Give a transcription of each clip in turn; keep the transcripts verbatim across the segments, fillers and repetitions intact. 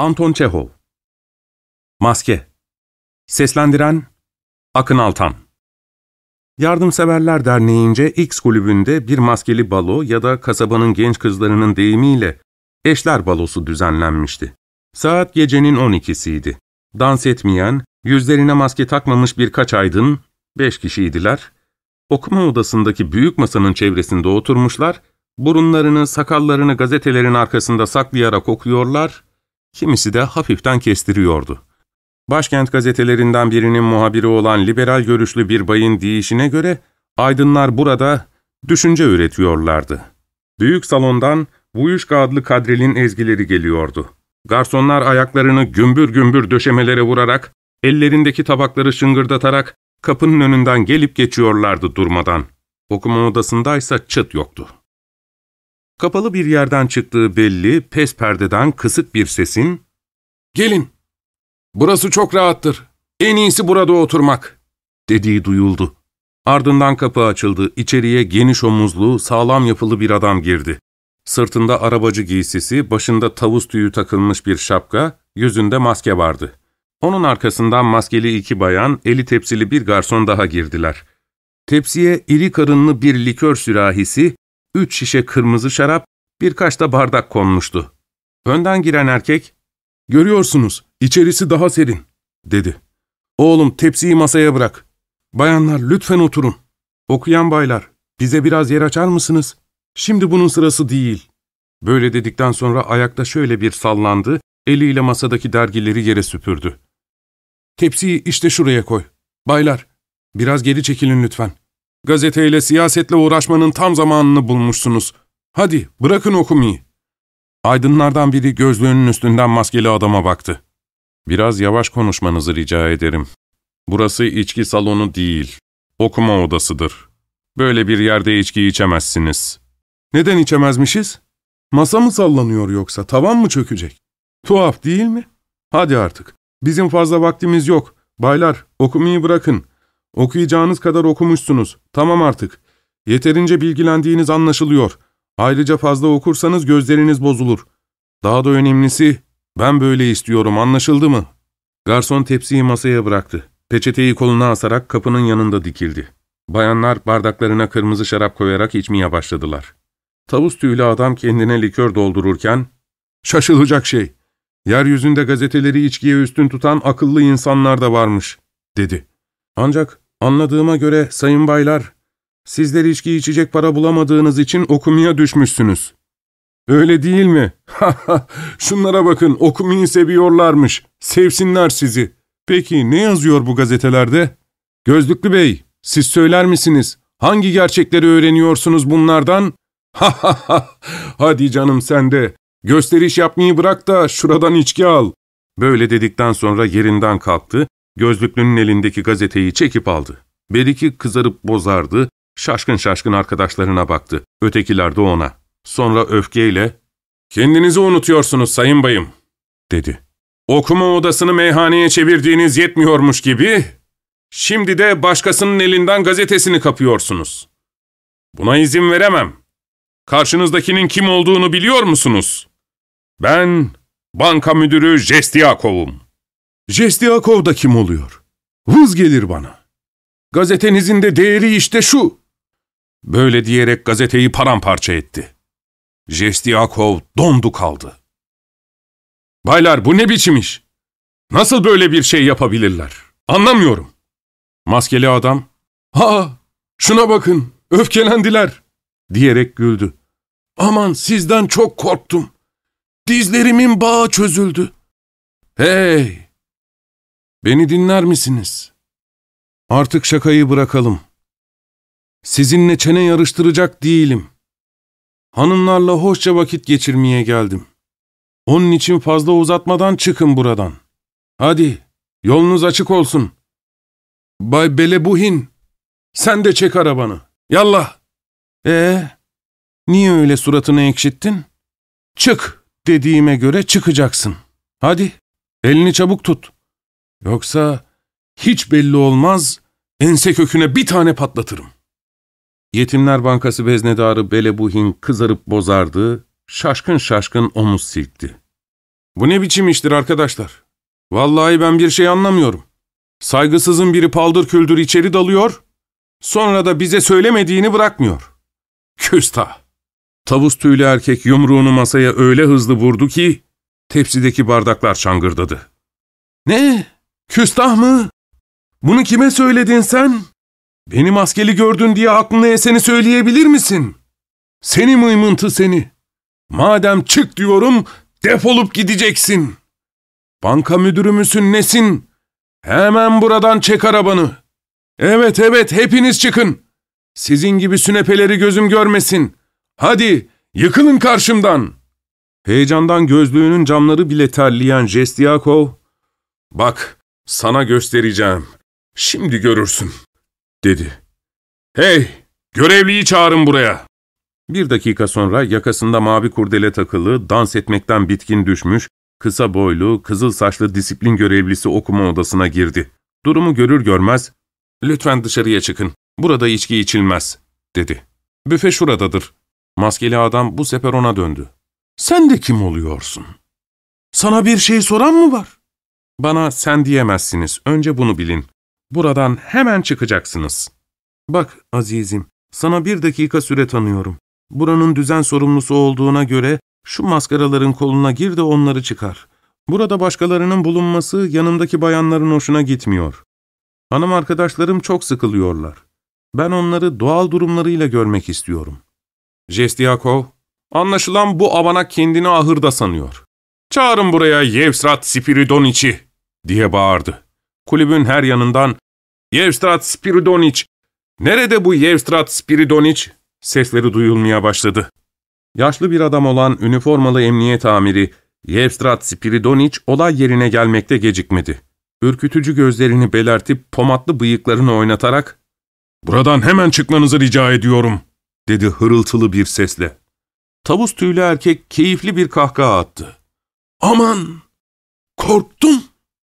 Anton Çehov. Maske. Seslendiren Akın Altan. Yardımseverler Derneği'nce X kulübünde bir maskeli balo ya da kasabanın genç kızlarının deyimiyle eşler balosu düzenlenmişti. Saat gecenin on ikisiydi. Dans etmeyen, yüzlerine maske takmamış birkaç aydın, beş kişiydiler, okuma odasındaki büyük masanın çevresinde oturmuşlar, burunlarını, sakallarını gazetelerin arkasında saklayarak okuyorlar, kimisi de hafiften kestiriyordu. Başkent gazetelerinden birinin muhabiri olan liberal görüşlü bir bayın deyişine göre, aydınlar burada düşünce üretiyorlardı. Büyük salondan Vuyuşka adlı kadrilin ezgileri geliyordu. Garsonlar ayaklarını gümbür gümbür döşemelere vurarak, ellerindeki tabakları şıngırdatarak kapının önünden gelip geçiyorlardı durmadan. Okuma odasındaysa çıt yoktu. Kapalı bir yerden çıktığı belli, pes perdeden kısık bir sesin, "Gelin, burası çok rahattır, en iyisi burada oturmak," dediği duyuldu. Ardından kapı açıldı, içeriye geniş omuzlu, sağlam yapılı bir adam girdi. Sırtında arabacı giysisi, başında tavus tüyü takılmış bir şapka, yüzünde maske vardı. Onun arkasından maskeli iki bayan, eli tepsili bir garson daha girdiler. Tepsiye iri karınlı bir likör sürahisi, üç şişe kırmızı şarap, birkaç da bardak konmuştu. Önden giren erkek, "Görüyorsunuz, içerisi daha serin," dedi. "Oğlum, tepsiyi masaya bırak. Bayanlar, lütfen oturun. Okuyan baylar, bize biraz yer açar mısınız? Şimdi bunun sırası değil." Böyle dedikten sonra ayakta şöyle bir sallandı, eliyle masadaki dergileri yere süpürdü. "Tepsiyi işte şuraya koy. Baylar, biraz geri çekilin lütfen. Gazeteyle, siyasetle uğraşmanın tam zamanını bulmuşsunuz. Hadi, bırakın okumayı." Aydınlardan biri gözlüğünün üstünden maskeli adama baktı. "Biraz yavaş konuşmanızı rica ederim. Burası içki salonu değil, okuma odasıdır. Böyle bir yerde içki içemezsiniz." "Neden içemezmişiz? Masa mı sallanıyor yoksa, tavan mı çökecek? Tuhaf değil mi? Hadi artık, bizim fazla vaktimiz yok. Baylar, okumayı bırakın. Okuyacağınız kadar okumuşsunuz, tamam artık. Yeterince bilgilendiğiniz anlaşılıyor. Ayrıca fazla okursanız gözleriniz bozulur. Daha da önemlisi, ben böyle istiyorum, anlaşıldı mı?" Garson tepsiyi masaya bıraktı. Peçeteyi koluna asarak kapının yanında dikildi. Bayanlar bardaklarına kırmızı şarap koyarak içmeye başladılar. Tavus tüylü adam kendine likör doldururken, "Şaşılacak şey, yeryüzünde gazeteleri içkiye üstün tutan akıllı insanlar da varmış," dedi. "Ancak anladığıma göre sayın baylar, sizler içki içecek para bulamadığınız için okumaya düşmüşsünüz. Öyle değil mi? Şunlara bakın, okumayı seviyorlarmış, sevsinler sizi. Peki ne yazıyor bu gazetelerde? Gözlüklü bey, siz söyler misiniz? Hangi gerçekleri öğreniyorsunuz bunlardan? Hadi canım sen de, gösteriş yapmayı bırak da şuradan içki al." Böyle dedikten sonra yerinden kalktı, gözlüklünün elindeki gazeteyi çekip aldı. Beriki kızarıp bozardı, şaşkın şaşkın arkadaşlarına baktı. Ötekiler de ona. Sonra öfkeyle, "Kendinizi unutuyorsunuz sayın bayım," dedi. "Okuma odasını meyhaneye çevirdiğiniz yetmiyormuş gibi, şimdi de başkasının elinden gazetesini kapıyorsunuz. Buna izin veremem. Karşınızdakinin kim olduğunu biliyor musunuz? Ben banka müdürü Jestyakov'um." "Jestyakov da kim oluyor? Vız gelir bana. Gazetenizin de değeri işte şu." Böyle diyerek gazeteyi paramparça etti. Jestyakov dondu kaldı. "Baylar, bu ne biçim iş? Nasıl böyle bir şey yapabilirler? Anlamıyorum." Maskeli adam, "Ha, şuna bakın, öfkelendiler," diyerek güldü. "Aman, sizden çok korktum. Dizlerimin bağı çözüldü. Hey, beni dinler misiniz? Artık şakayı bırakalım. Sizinle çene yarıştıracak değilim. Hanımlarla hoşça vakit geçirmeye geldim. Onun için fazla uzatmadan çıkın buradan. Hadi, yolunuz açık olsun. Bay Belebuhin, sen de çek arabanı. Yallah." "Ee, niye öyle suratını ekşittin? Çık dediğime göre çıkacaksın. Hadi, elini çabuk tut. Yoksa hiç belli olmaz, ense köküne bir tane patlatırım." Yetimler Bankası veznedarı Belebuhin kızarıp bozardı, şaşkın şaşkın omuz silkti. Bu ne biçim iştir arkadaşlar? Vallahi ben bir şey anlamıyorum. Saygısızın biri paldır küldür içeri dalıyor, sonra da bize söylemediğini bırakmıyor. Küstah! Tavus tüylü erkek yumruğunu masaya öyle hızlı vurdu ki, tepsideki bardaklar şangırdadı. Ne? Küstah mı? Bunu kime söyledin sen? Beni maskeli gördün diye aklına eseni söyleyebilir misin? Seni mıymıntı seni! Madem çık diyorum, defolup gideceksin. Banka müdürü müsün nesin? Hemen buradan çek arabanı. Evet evet, hepiniz çıkın. Sizin gibi sünepeleri gözüm görmesin. Hadi, yıkılın karşımdan. Heyecandan gözlüğünün camları bile terleyen Jestyakov, bak, sana göstereceğim. Şimdi görürsün, dedi. Hey, görevliyi çağırın buraya. Bir dakika sonra yakasında mavi kurdele takılı, dans etmekten bitkin düşmüş, kısa boylu, kızıl saçlı disiplin görevlisi okuma odasına girdi. Durumu görür görmez, ''Lütfen dışarıya çıkın, burada içki içilmez.'' dedi. ''Büfe şuradadır.'' Maskeli adam bu sefer ona döndü. ''Sen de kim oluyorsun? Sana bir şey soran mı var?'' ''Bana sen diyemezsiniz, önce bunu bilin. Buradan hemen çıkacaksınız.'' ''Bak azizim, sana bir dakika süre tanıyorum. Buranın düzen sorumlusu olduğuna göre şu maskaraların koluna gir de onları çıkar. Burada başkalarının bulunması yanımdaki bayanların hoşuna gitmiyor. Hanım arkadaşlarım çok sıkılıyorlar. Ben onları doğal durumlarıyla görmek istiyorum.'' Jestyakov, ''Anlaşılan bu avanak kendini ahırda sanıyor. Çağırın buraya Yevstrat Spiridoniç'i!'' diye bağırdı. Kulübün her yanından, ''Yevstrat Spiridoniç! Nerede bu Yevstrat Spiridoniç?'' sesleri duyulmaya başladı. Yaşlı bir adam olan üniformalı emniyet amiri Yevstrat Spiridoniç olay yerine gelmekte gecikmedi. Ürkütücü gözlerini belertip pomatlı bıyıklarını oynatarak ''Buradan hemen çıkmanızı rica ediyorum.'' dedi hırıltılı bir sesle. Tavus tüylü erkek keyifli bir kahkaha attı. ''Aman! Korktum!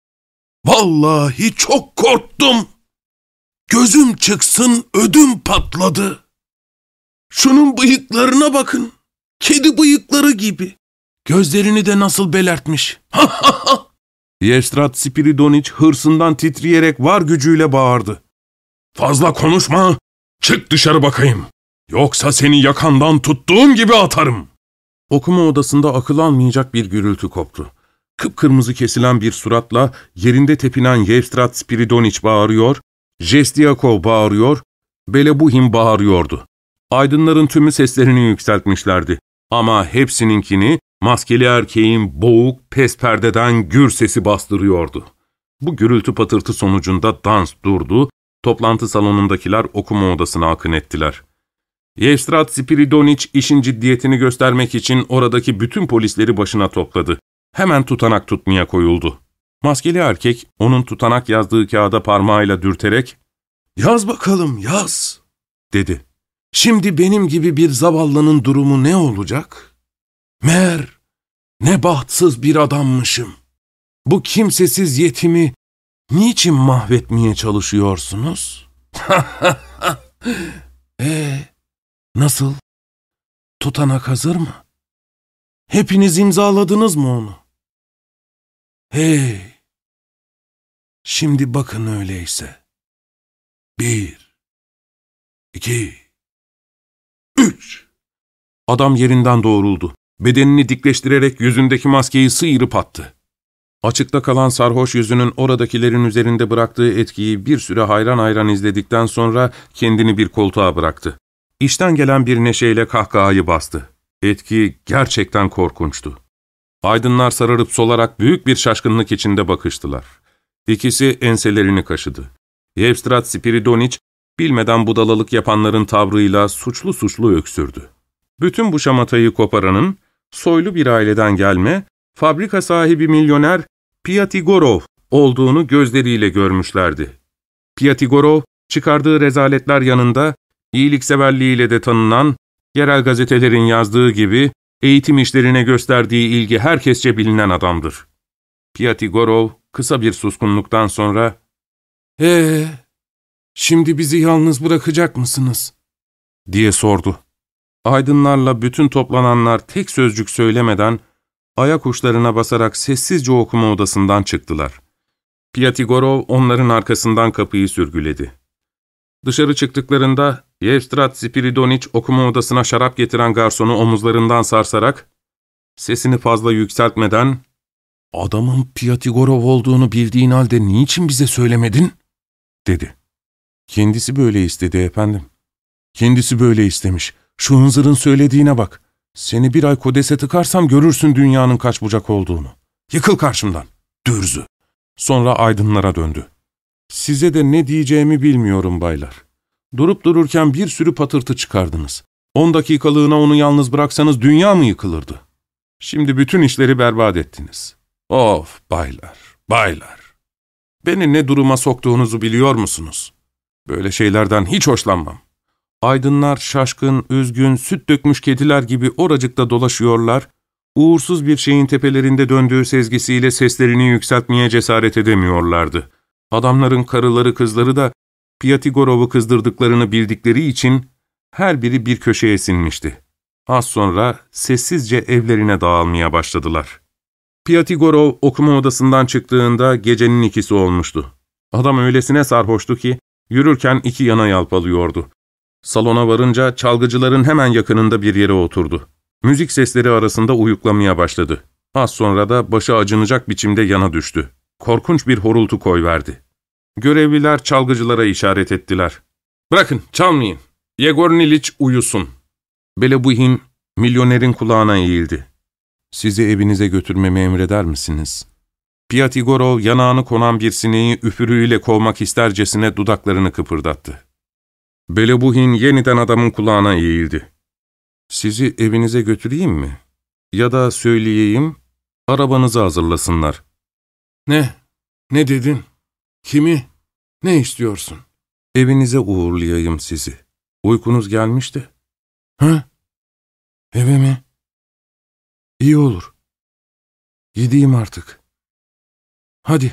Vallahi çok korktum! Gözüm çıksın ödüm patladı! Şunun bıyıklarına bakın! Kedi bıyıkları gibi! Gözlerini de nasıl belertmiş! Ha ha ha!'' Yevstrat Spiridoniç hırsından titreyerek var gücüyle bağırdı. ''Fazla konuşma! Çık dışarı bakayım! Yoksa seni yakandan tuttuğum gibi atarım.'' Okuma odasında akıl almayacak bir gürültü koptu. Kıpkırmızı kesilen bir suratla yerinde tepinen Yevstrat Spiridoniç bağırıyor, Jestyakov bağırıyor, Belebuhin bağırıyordu. Aydınların tümü seslerini yükseltmişlerdi. Ama hepsininkini maskeli erkeğin boğuk pes perdeden gür sesi bastırıyordu. Bu gürültü patırtı sonucunda dans durdu, toplantı salonundakiler okuma odasına akın ettiler. Yevstrat Spiridoniç işin ciddiyetini göstermek için oradaki bütün polisleri başına topladı. Hemen tutanak tutmaya koyuldu. Maskeli erkek onun tutanak yazdığı kağıda parmağıyla dürterek ''Yaz bakalım, yaz.'' dedi. ''Şimdi benim gibi bir zavallının durumu ne olacak? Meğer ne bahtsız bir adammışım. Bu kimsesiz yetimi niçin mahvetmeye çalışıyorsunuz?'' ''Eee, nasıl? Tutanak hazır mı? Hepiniz imzaladınız mı onu? Hey! Şimdi bakın öyleyse. Bir, iki, üç. Adam yerinden doğruldu. Bedenini dikleştirerek yüzündeki maskeyi sıyırıp attı. Açıkta kalan sarhoş yüzünün oradakilerin üzerinde bıraktığı etkiyi bir süre hayran hayran izledikten sonra kendini bir koltuğa bıraktı. İçten gelen bir neşeyle kahkahayı bastı. Etki gerçekten korkunçtu. Aydınlar sararıp solarak büyük bir şaşkınlık içinde bakıştılar. İkisi enselerini kaşıdı. Yevstrat Spiridoniç, bilmeden budalalık yapanların tavrıyla suçlu suçlu öksürdü. Bütün bu şamatayı koparanın, soylu bir aileden gelme, fabrika sahibi milyoner Pyatigorov olduğunu gözleriyle görmüşlerdi. Pyatigorov, çıkardığı rezaletler yanında, iyilikseverliğiyle de tanınan, yerel gazetelerin yazdığı gibi, eğitim işlerine gösterdiği ilgi herkesçe bilinen adamdır. Pyatigorov, kısa bir suskunluktan sonra, ''Ee, şimdi bizi yalnız bırakacak mısınız?'' diye sordu. Aydınlarla bütün toplananlar tek sözcük söylemeden, ayak uçlarına basarak sessizce okuma odasından çıktılar. Piatigorov onların arkasından kapıyı sürgüledi. Dışarı çıktıklarında Yevstrat Spiridoniç okuma odasına şarap getiren garsonu omuzlarından sarsarak, sesini fazla yükseltmeden, ''Adamın Piatigorov olduğunu bildiğin halde niçin bize söylemedin?'' dedi. ''Kendisi böyle istedi efendim. Kendisi böyle istemiş. Şu hınzırın söylediğine bak. Seni bir ay kodese tıkarsam görürsün dünyanın kaç bucak olduğunu. Yıkıl karşımdan, dürzü.'' Sonra aydınlara döndü. ''Size de ne diyeceğimi bilmiyorum baylar. Durup dururken bir sürü patırtı çıkardınız. On dakikalığına onu yalnız bıraksanız dünya mı yıkılırdı? Şimdi bütün işleri berbat ettiniz. Of baylar, baylar. Beni ne duruma soktuğunuzu biliyor musunuz? Böyle şeylerden hiç hoşlanmam. Aydınlar şaşkın, üzgün, süt dökmüş kediler gibi oracıkta dolaşıyorlar, uğursuz bir şeyin tepelerinde döndüğü sezgisiyle seslerini yükseltmeye cesaret edemiyorlardı. Adamların karıları kızları da Piatigorov'u kızdırdıklarını bildikleri için her biri bir köşeye sinmişti. Az sonra sessizce evlerine dağılmaya başladılar. Piatigorov okuma odasından çıktığında gecenin ikisi olmuştu. Adam öylesine sarhoştu ki yürürken iki yana yalpalıyordu. Salona varınca çalgıcıların hemen yakınında bir yere oturdu. Müzik sesleri arasında uyuklamaya başladı. Az sonra da başı acınacak biçimde yana düştü. Korkunç bir horultu koyverdi. Görevliler çalgıcılara işaret ettiler. ''Bırakın, çalmayın. Yegor Niliç uyusun.'' Belebuhin milyonerin kulağına eğildi. ''Sizi evinize götürmemi emreder misiniz?'' Piatigorov yanağını konan bir sineği üfürüğüyle kovmak istercesine dudaklarını kıpırdattı. Belebuhin yeniden adamın kulağına eğildi. ''Sizi evinize götüreyim mi? Ya da söyleyeyim, arabanızı hazırlasınlar.'' ''Ne? Ne dedin? Kimi? Ne istiyorsun?'' ''Evinize uğurlayayım sizi. Uykunuz gelmişti.'' ''Hı? Eve mi? İyi olur. Gideyim artık. Hadi,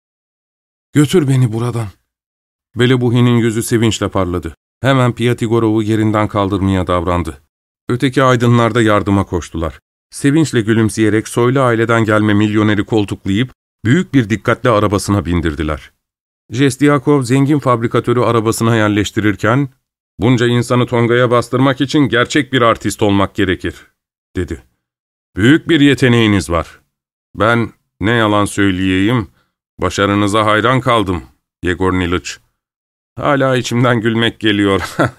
götür beni buradan.'' Belebuhin'in yüzü sevinçle parladı. Hemen Piatigorov'u yerinden kaldırmaya davrandı. Öteki aydınlar da yardıma koştular. Sevinçle gülümseyerek soylu aileden gelme milyoneri koltuklayıp büyük bir dikkatle arabasına bindirdiler. Jestyakov zengin fabrikatörü arabasına yerleştirirken, ''Bunca insanı tongaya bastırmak için gerçek bir artist olmak gerekir.'' dedi. ''Büyük bir yeteneğiniz var. Ben, ne yalan söyleyeyim, başarınıza hayran kaldım, Yegor Niliç. Hala içimden gülmek geliyor.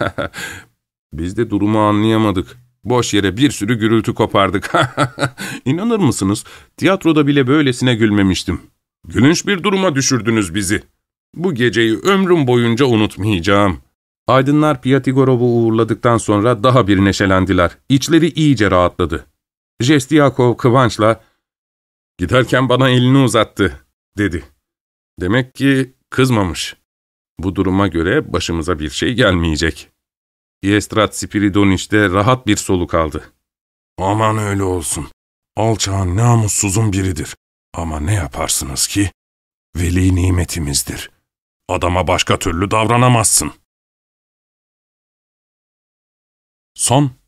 Biz de durumu anlayamadık. Boş yere bir sürü gürültü kopardık. İnanır mısınız? Tiyatroda bile böylesine gülmemiştim. Gülünç bir duruma düşürdünüz bizi. Bu geceyi ömrüm boyunca unutmayacağım.'' Aydınlar Piatigorov'u uğurladıktan sonra daha bir neşelendiler. İçleri iyice rahatladı. Jestyakov kıvançla, ''Giderken bana elini uzattı.'' dedi. ''Demek ki kızmamış. Bu duruma göre başımıza bir şey gelmeyecek.'' Yevstrat Spiridoniç de rahat bir soluk aldı. ''Aman öyle olsun. Alçağın namussuzun biridir. Ama ne yaparsınız ki? Veli nimetimizdir. Adama başka türlü davranamazsın.'' Son